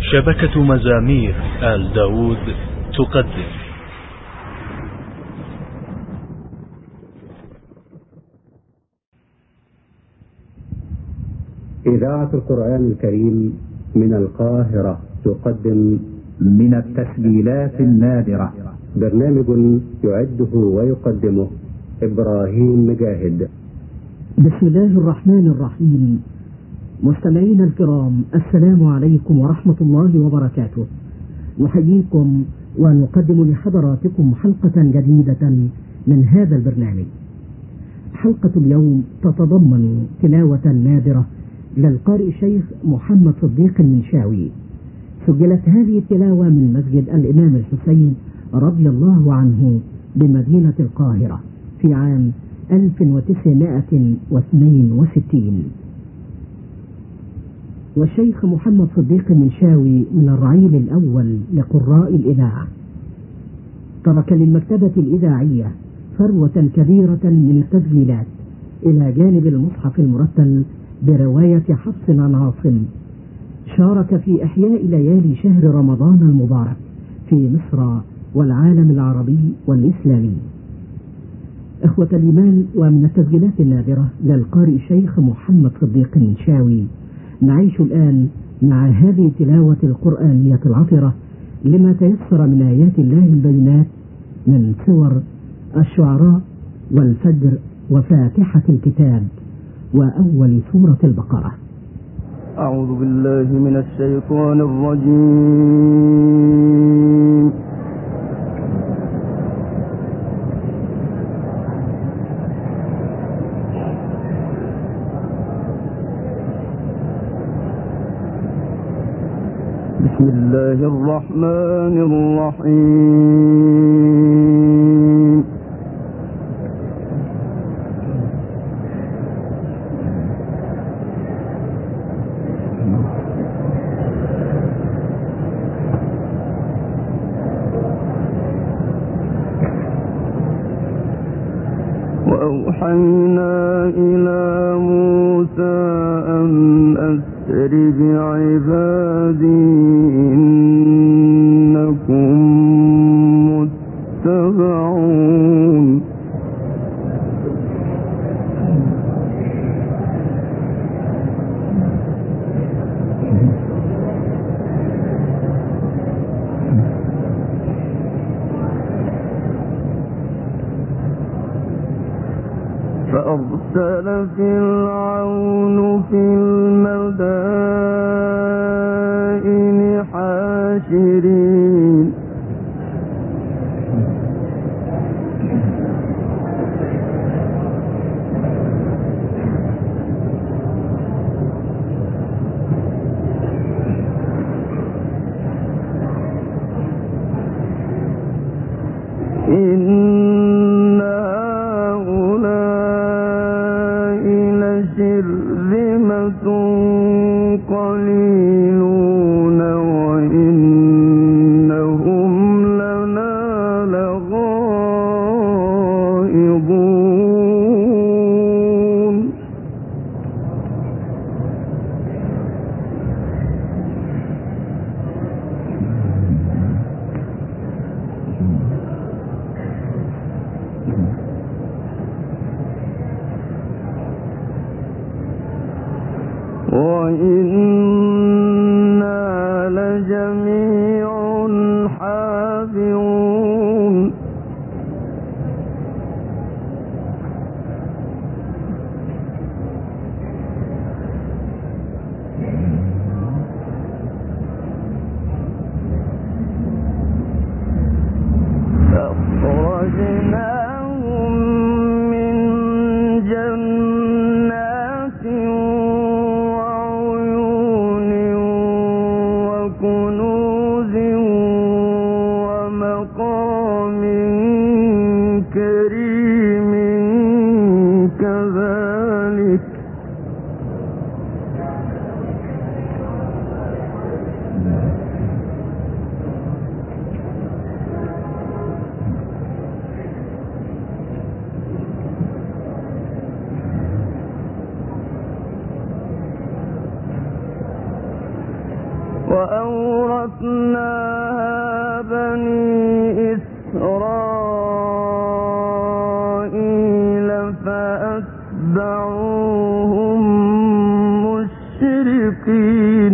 شبكة مزامير آل داود تقدم إذاعة القرآن الكريم من القاهرة تقدم من التسجيلات النادرة برنامج يعده ويقدمه إبراهيم مجاهد. بسم الله الرحمن الرحيم. مستمعينا الكرام، السلام عليكم ورحمة الله وبركاته. نحييكم ونقدم لحضراتكم حلقة جديدة من هذا البرنامج. حلقة اليوم تتضمن تلاوة نادرة للقارئ الشيخ محمد صديق المنشاوي. سجلت هذه التلاوة من مسجد الإمام الحسين رضي الله عنه بمدينة القاهرة في عام 1962. والشيخ محمد صديق المنشاوي من الرعيل الأول لقراء الإذاعة. ترك للمكتبة الإذاعية ثروة كبيرة من التسجيلات إلى جانب المصحف المرتل برواية حفص عن عاصم. شارك في إحياء ليالي شهر رمضان المبارك في مصر والعالم العربي والإسلامي. إخوة الإيمان، ومن التسجيلات النادرة للقارئ الشيخ محمد صديق المنشاوي نعيش الآن مع هذه التلاوة القرآنية العطرة لما تيسر من آيات الله البينات من سور الشعراء والفجر وفاتحة الكتاب وأول سورة البقرة. أعوذ بالله من الشيطان الرجيم. بسم الله الرحمن الرحيم. وأوحينا إلى موسى أن أسر بعبادي إنكم متبعون. فأرسل فرعون في المدائن حاشرين إن هؤلاء لشرذمة قليلون وإنهم لنا لغائظون. وإنا وأورثناها بني إسرائيل فأتبعوهم مشرقين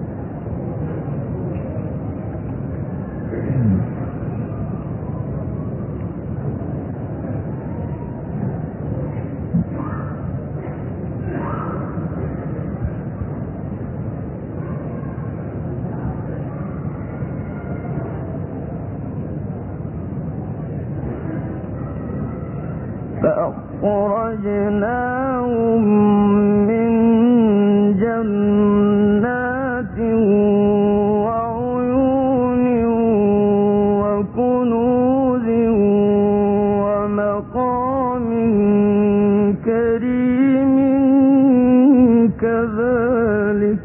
فأخرجناهم من جنات وعيون وكنوز ومقام كريم كذلك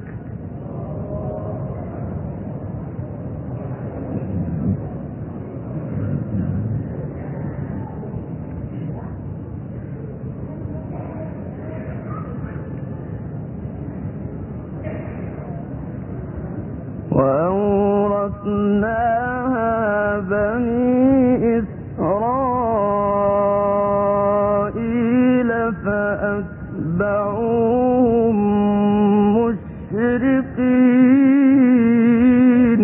وأورثناها بني إسرائيل فأتبعوهم مشرقين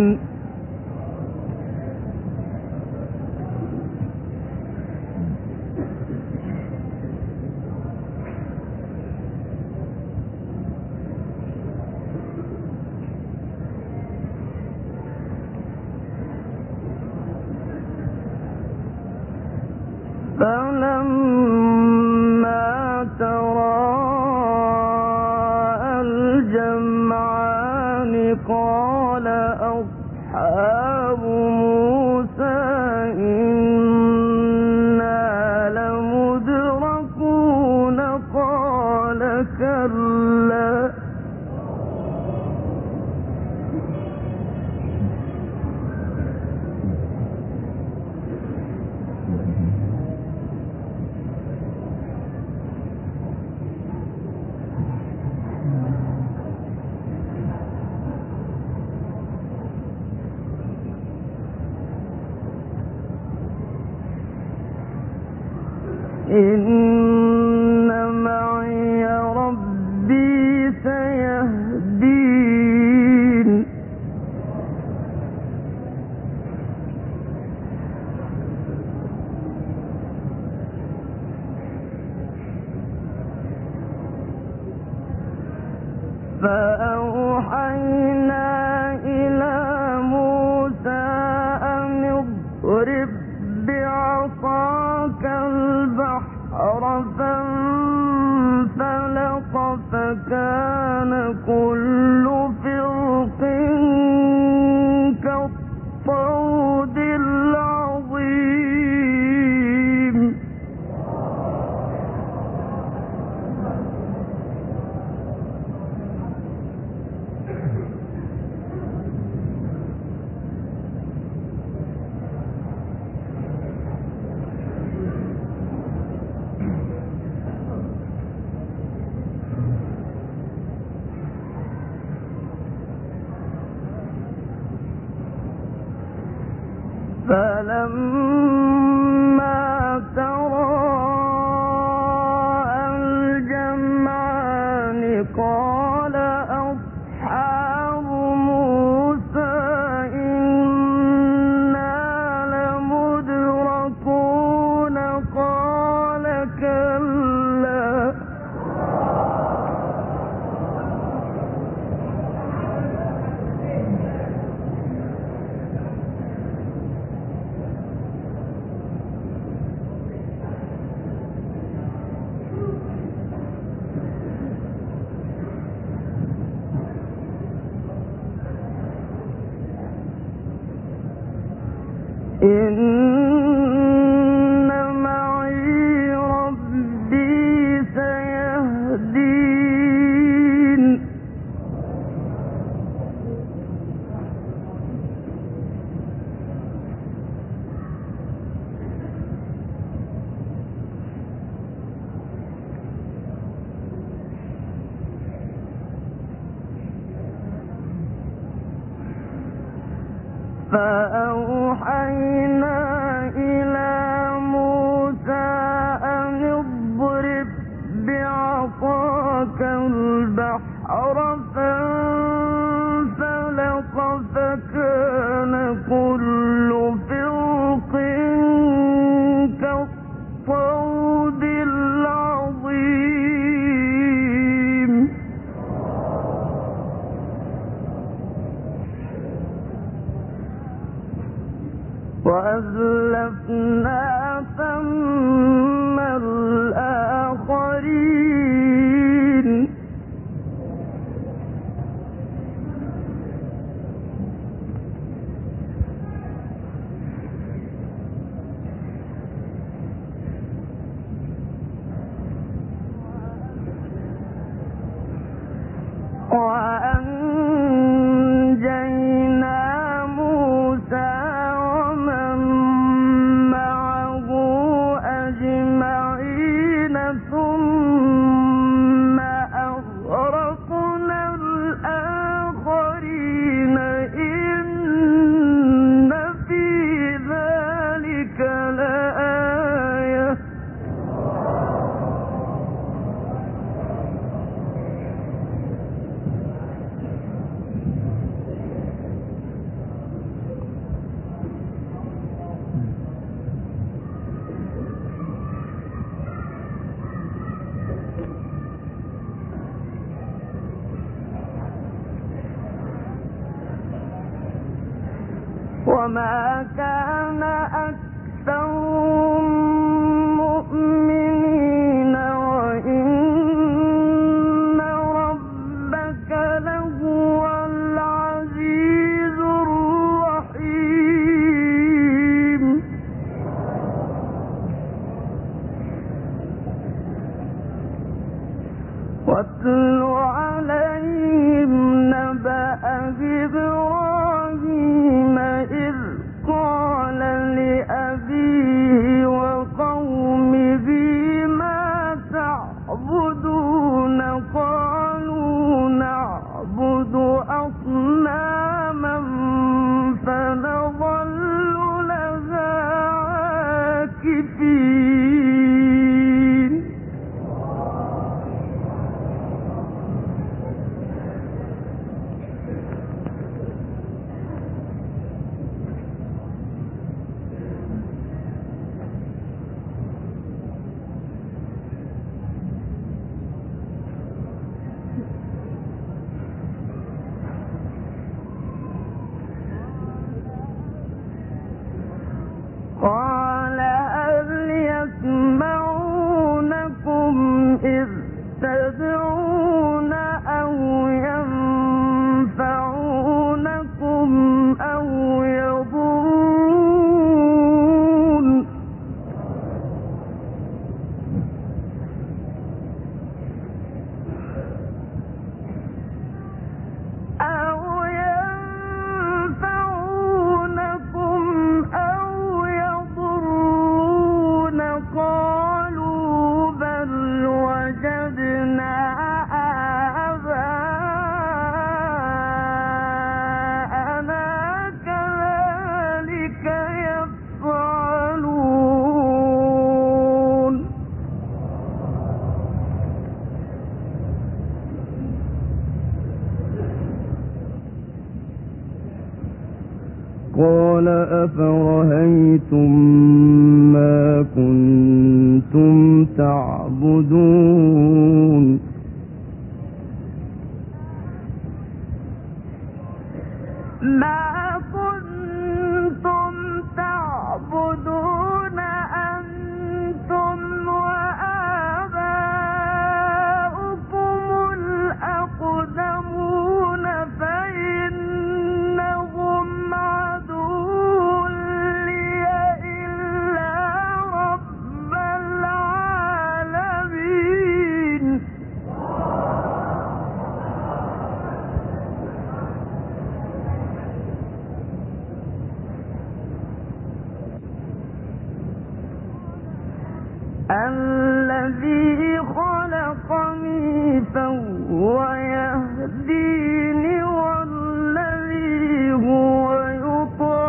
فلما تراءى الجمعان قال أصحاب موسى إنا لمدركون قال كلا إن معي ربي سيهدين فأوحينا إلى موسى أن اضرب بعصاك البحر فانفلق فكان كل فرق كالطود العظيم فلما تراءى الجمعان قال أصحاب موسى إنا لمدركون قال كلا فأوحينا إلى موسى أن اضرب بعصاك البحر فانفلق فكان كل فرق كالطود العظيم وأزلفنا ثم الآخرين وأنجينا موسى ومن معه أجمعين ثم أغرقنا الآخرين إن في ذلك لآية وما كان أكثرهم مؤمنين وإن ربك لهو العزيز الرحيم واتل عليهم نبأ إبراهيم إذ قال لأبيه وقومه ما تعبدون قالوا نعبد أصناما فنظل لها عاكفين قال هل يسمعونكم إذ تدعون أو ينفعونكم أو يضرون قالوا بل وجدنا آباءنا كذلك يفعلون قال أفرهيتم ما كنتم تعبدون ما كنتم تعبدون أنتم وآباؤكم الأقدمون فإنهم عدو لي إلا رب العالمين الذي خلقني فهو يهديني والذي هو يطعمني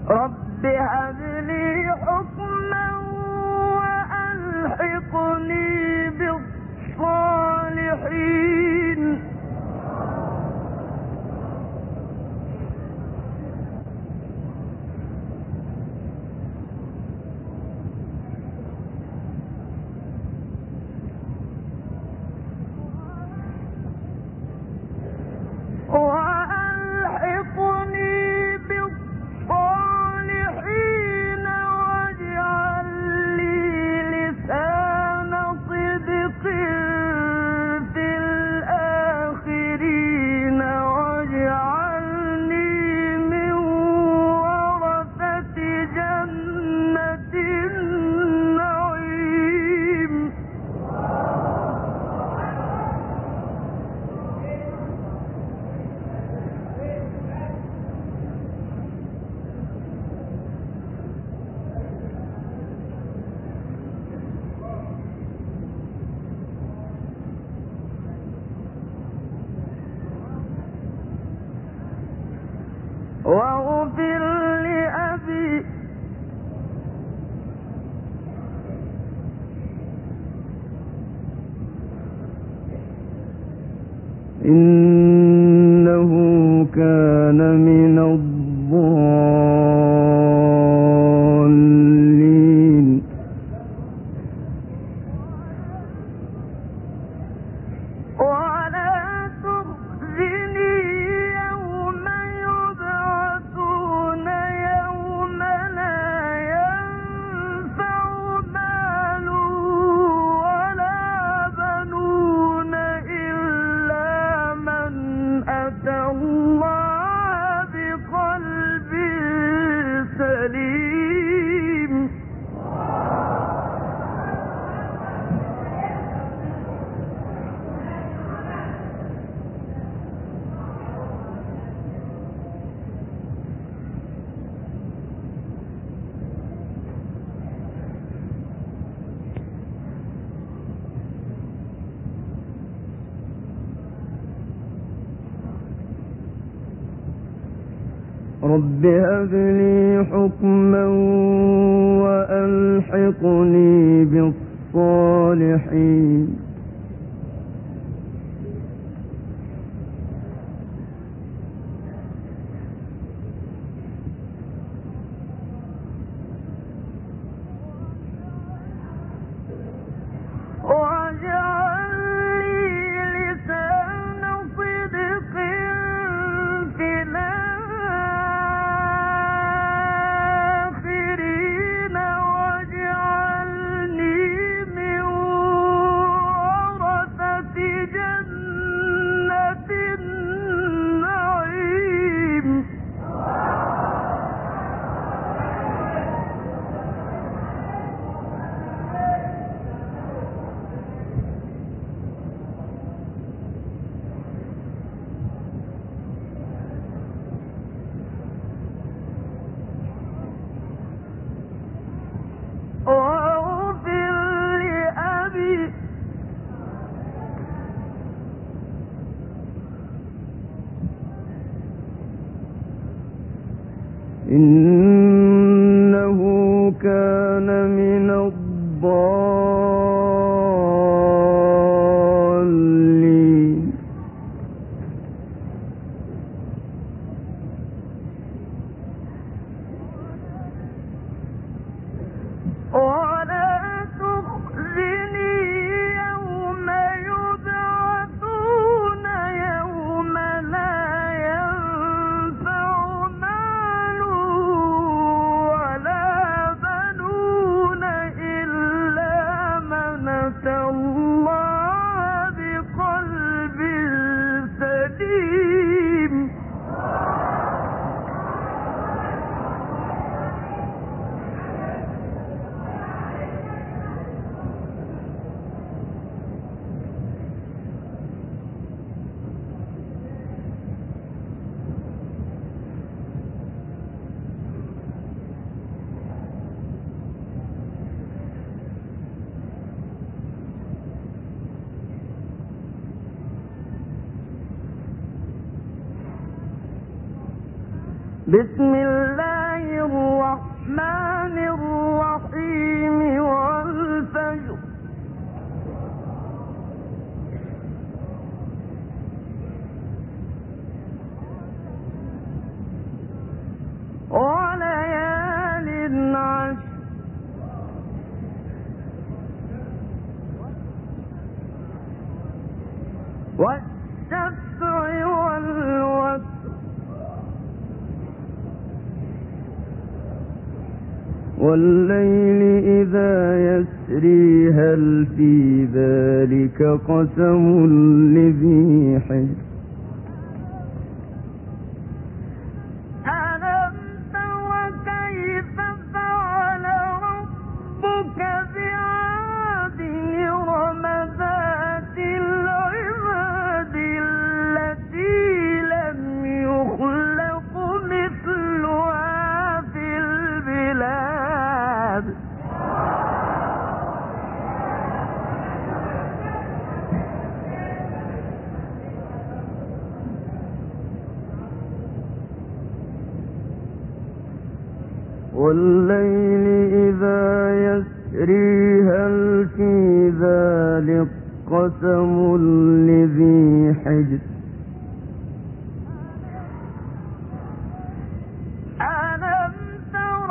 رب هب لي حكما وألحقني بالصالحين واجعل لي لسان صدق في الآخرين واجعلني من ورثة جنة النعيم واغفر لأبي إنه كان من الضالين ولا تخزني يوم يبعثون يوم لا ينفع مال ولا بنون إلا من أتى الله بقلب سليم رب هب لي حكما وألحقني بالصالحين واجعل لي لسان صدق في الآخرين واجعلني من ورثة جنة النعيم واغفر لأبي إنه كان من الضالين ولا تخزني يوم يبعثون يوم لا ينفع مال ولا بنون إلا من أتى الله بقلب سليم بسم الله الرحمن الرحيم والفجر وليال عشر والشفع والوتر والليل إذا يسري هل في ذلك قسم لذي حجر ألم تر كيف فعل ربك بعاد إرم ذات العماد التي لم يخلق مثلها في البلاد والليل إذا يسري هل في ذلك قسم لذي حجر ألم تر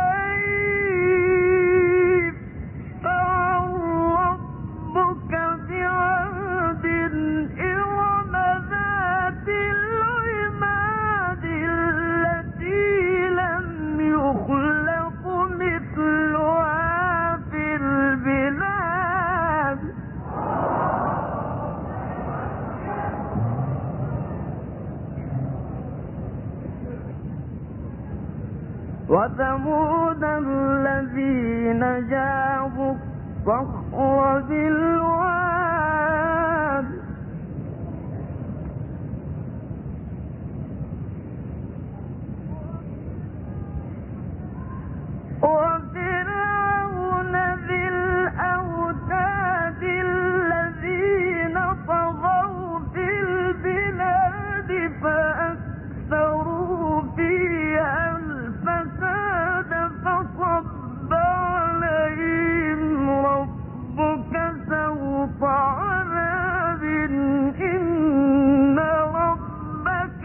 كيف فعل ربك بعاد إرم ذات العماد التي لم يخلق مثلها في البلاد وثمود الذين جابوا الصخر بالواد وفرعون ذي الأوتاد الذين طغوا في البلاد فأكثروا فيها الفساد فصب عليهم ربك سوط عذاب إن ربك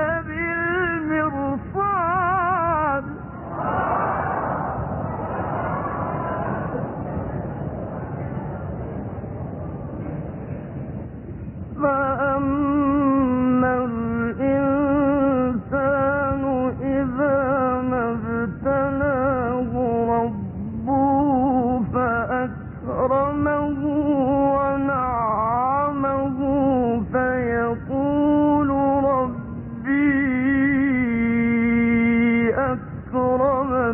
لبالمرصاد فأما الإنسان إذا ما ابتلاه ربه فأكرمه ونعمه فيقول ربي أكرمن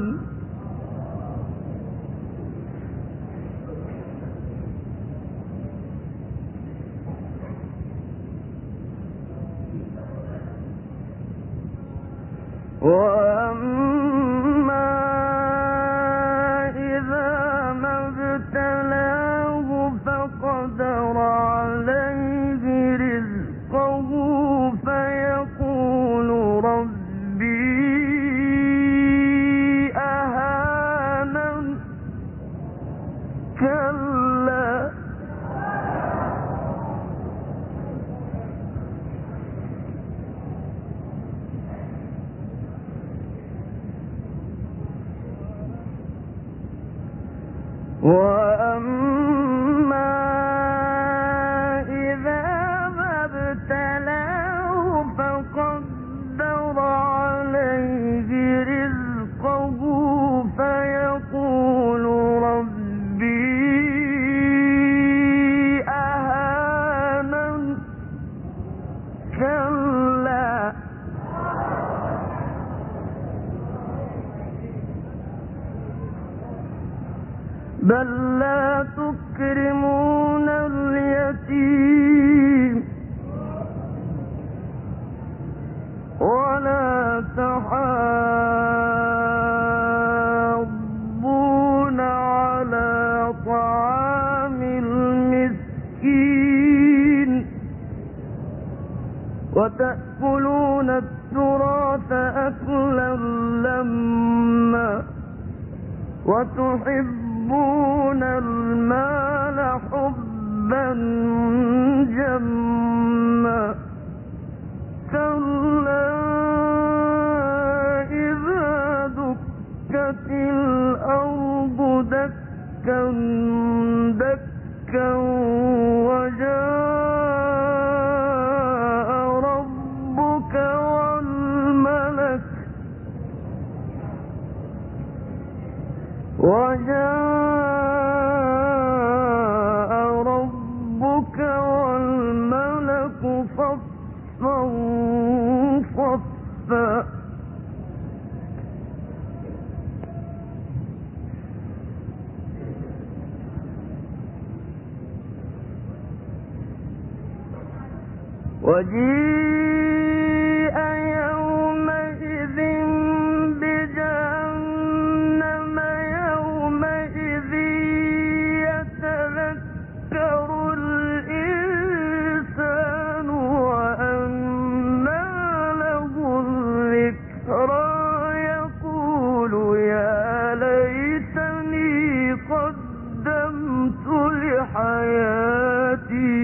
وأما إذا ما ابتلاه فقدر عليه رزقه فيقول ربي أهانن كلا وأما إذا ما ابتلاه فقدر عليه رزقه فيقول ربي أهانن كلا بل لا تكرمون اليتيم ولا تحاضون على طعام المسكين وتأكلون التراث التراث أكلا لما وتحبون المال حبا جما كلا إذا دكت الأرض دكا دكا وجاء ربك والملك صفا صفا وجيء يومئذ بجهنم يومئذ يتذكر الإنسان وأنى له الذكرى يقول يا ليتني قدمت لحياتي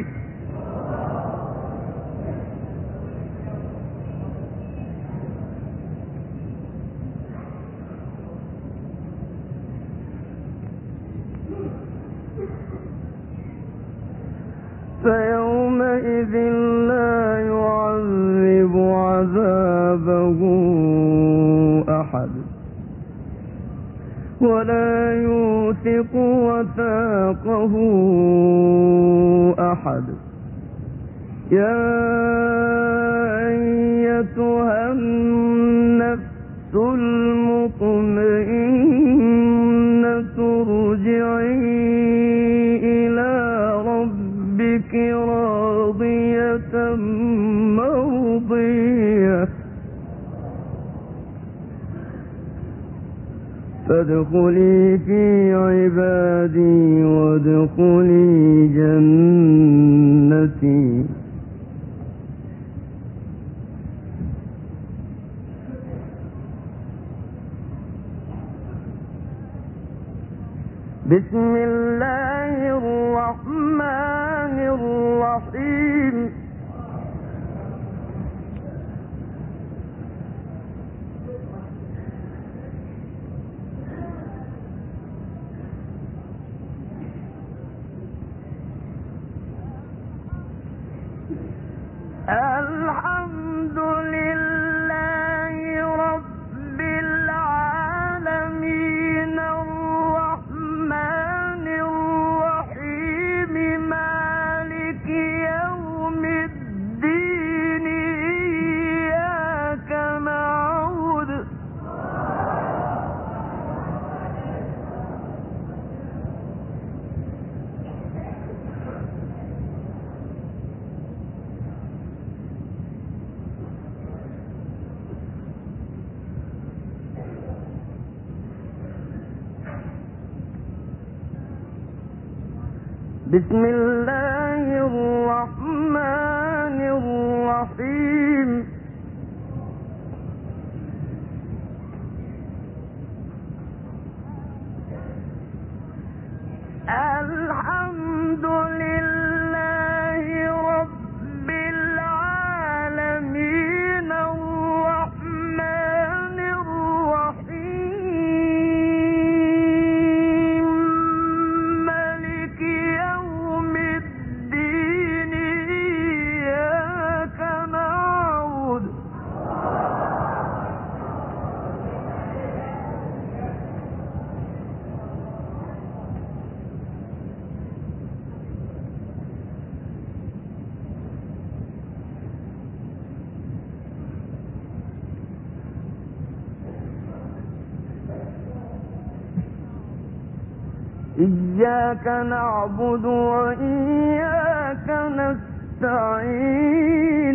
فيومئذ لا يعذب عذابه أحد ولا يوثق وثاقه أحد يا أيتها النفس المطمئنة ارجعي إلى ربك راضية مرضية فادخلي في عبادي وادخلي جنتي بسم الله الرحمن الرحيم الحمد لله رب العالمين الرحمن الرحيم مالك يوم الدين إياك نعبد بسم الله الرحمن الرحيم الحمد لله رب العالمين الرحمن الرحيم مالك يوم الدين إياك نعبد إياك نعبد وإياك نستعين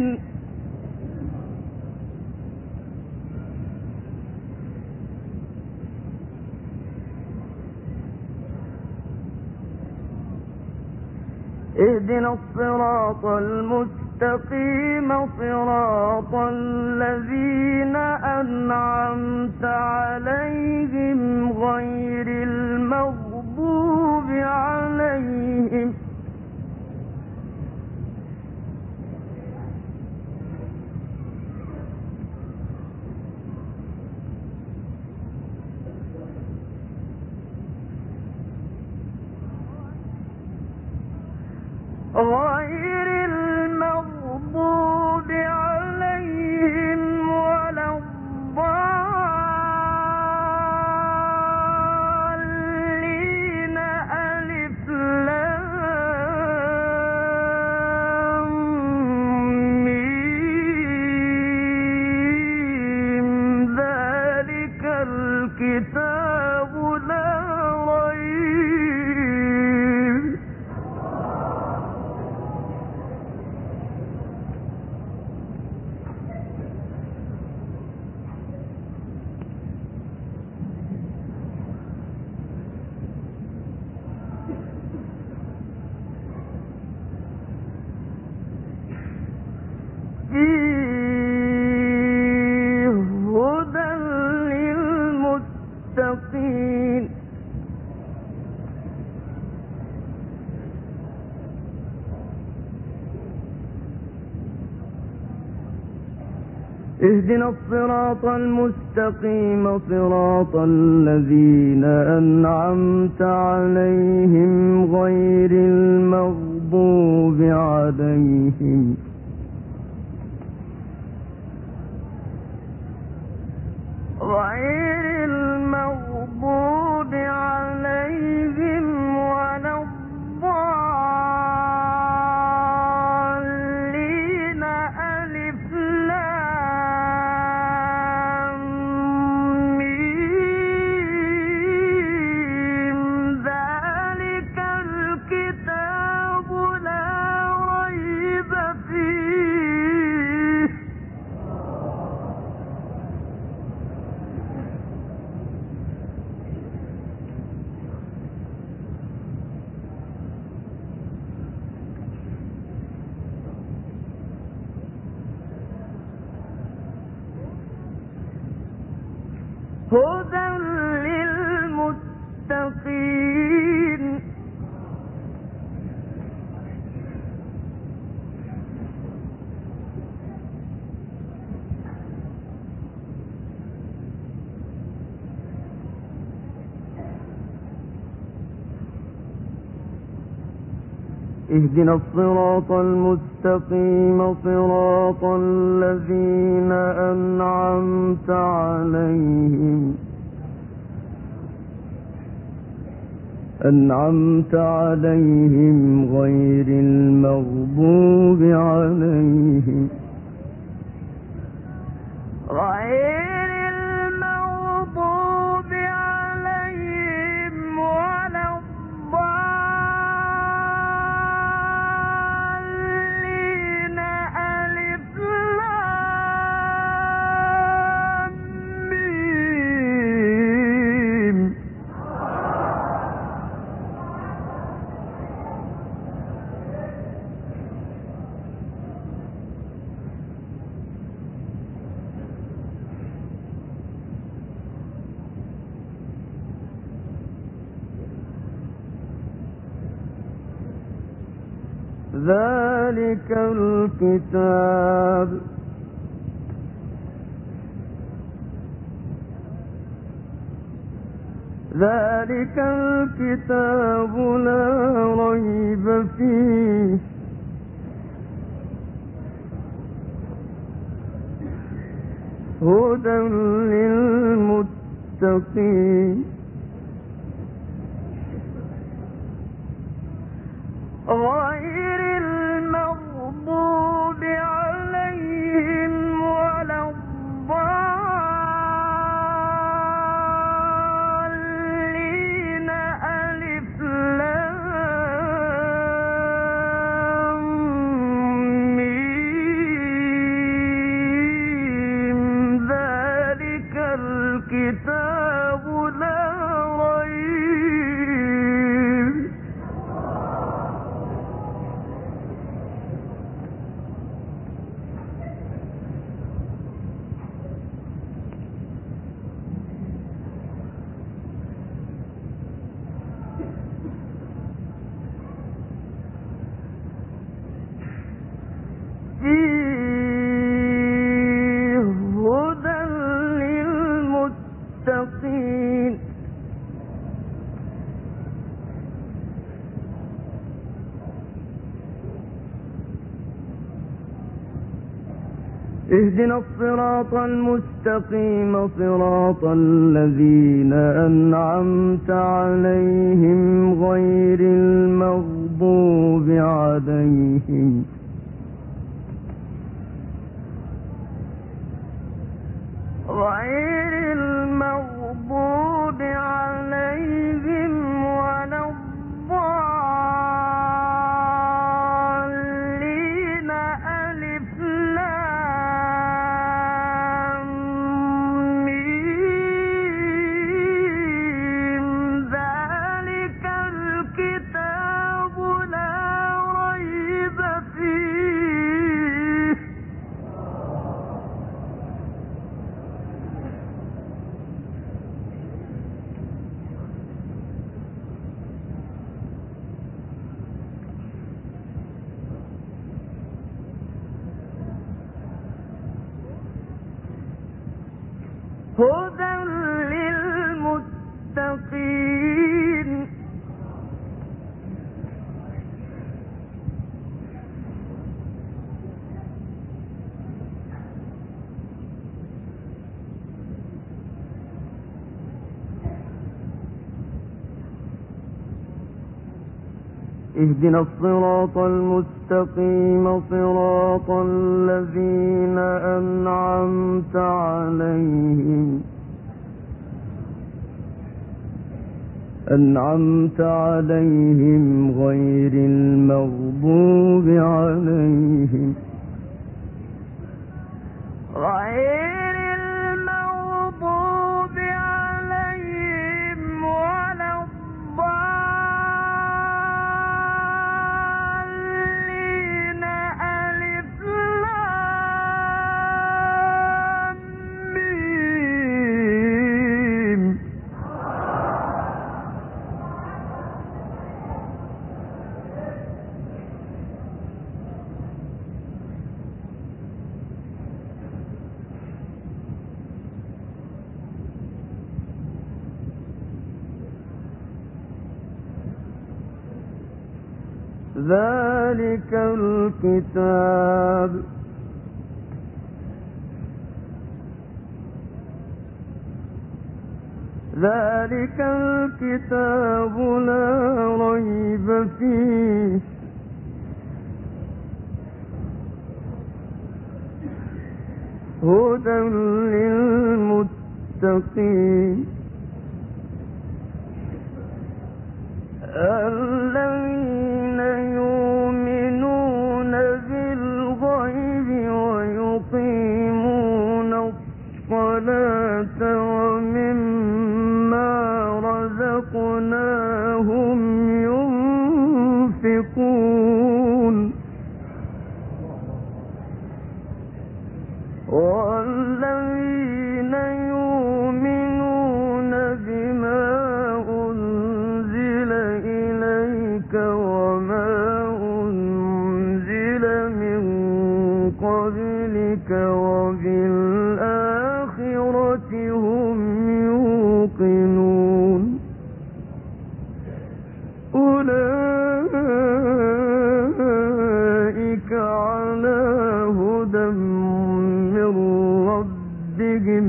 اهدنا الصراط المستقيم المستقيم صراط الذين أنعمت عليهم غير المغضوب عليهم ولا الضالين ألف لام ميم ذلك الكتاب لا ريب فيه هدى للمتقين اهدنا الصراط المستقيم صراط الذين أنعمت عليهم غير المغضوب عليهم ولا الضالين ألف لام ميم ذلك الكتاب لا ريب فيه هدى للمتقين اهدنا الصراط المستقيم صراط الذين أنعمت عليهم غير المغضوب عليهم ولا الضالين ألف لام ميم ذلك الكتاب لا ريب فيه هدى للمتقين غير المغضوب عليهم ولا الضالين ألف لام ميم ذلك الكتاب لا ريب اهدنا الصراط المستقيم صراط الذين أنعمت عليهم غير المغضوب عليهم ولا الضالين. ألف لام ميم ذلك الكتاب لا ريب فيه هدى للمتقين. اهدنا الصراط المستقيم صراط الذين أنعمت عليهم غير المغضوب عليهم ولا الضالين. ألف لام ميم ذلك الكتاب لا ريب فيه هدى للمتقين الذين يؤمنون بالغيب ويقيمون الصلاة ومما رزقناهم ينفقون والذين يؤمنون بما أنزل إليك وما أنزل من قبلك وبالآخرة هم يوقنون أولئك على هدى من ربهم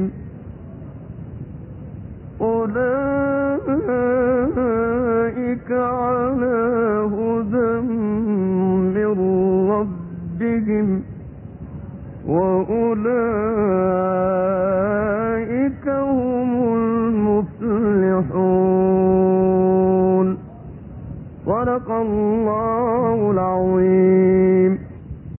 وأولئك هم المفلحون. صدق الله